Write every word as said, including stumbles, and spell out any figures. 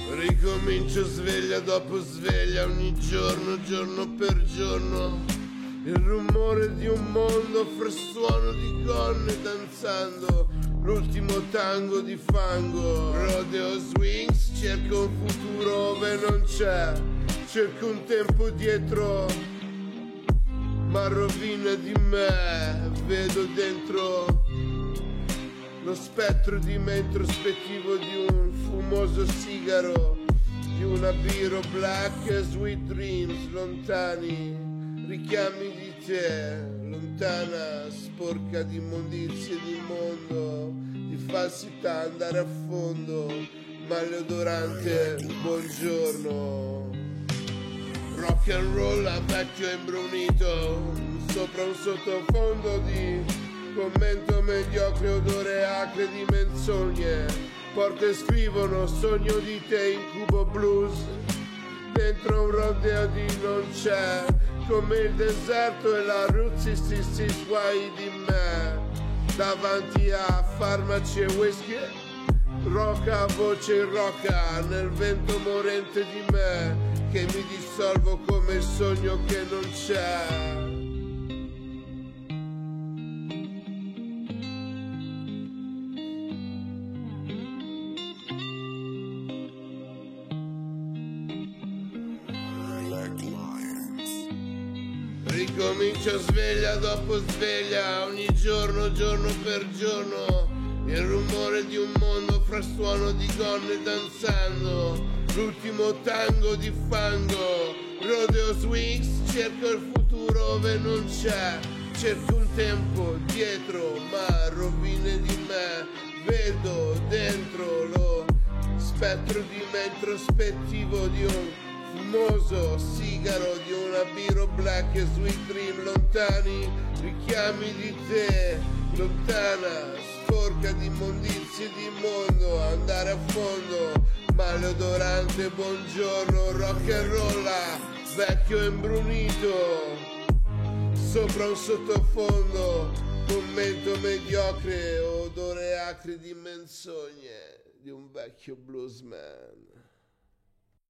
Ricomincio sveglia dopo sveglia, ogni giorno, giorno per giorno. Il rumore di un mondo, frastuono di gonne danzando l'ultimo tango di fango. Rodeo swings, cerco un futuro ove non c'è, cerco un tempo dietro, ma rovina di me. Vedo dentro lo spettro di me introspettivo di un fumoso sigaro, di una birra black e sweet dreams lontani, richiami di te, lontana, sporca di immondizie di mondo, di falsità, andare a fondo, maleodorante, buongiorno. Rock and roll a vecchio imbrunito, sopra un sottofondo di commento mediocre, odore acre di menzogne. Porte scrivono sogno di te, incubo blues, dentro un rodeo di non c'è, come il deserto e la Route sessantasei guai di me. Davanti a farmaci e whisky, rocca voce in rocca, nel vento morente di me, che mi dissolvo come il sogno che non c'è. Ricomincio sveglia dopo sveglia, ogni giorno, giorno per giorno. Il rumore di un mondo, frastuono di gonne danzando l'ultimo tango di fango. Rodeo swings, cerco il futuro ove non c'è, cerco un tempo dietro, ma rovine di me. Vedo dentro lo spettro di me introspettivo di un fumoso sigaro, di una birra black e sweet dream lontani, richiami di te, lontana, sporca di immondizie di mondo, andare a fondo, maleodorante, buongiorno, rock and roll, vecchio imbrunito, sopra un sottofondo, commento mediocre, odore acre di menzogne di un vecchio bluesman.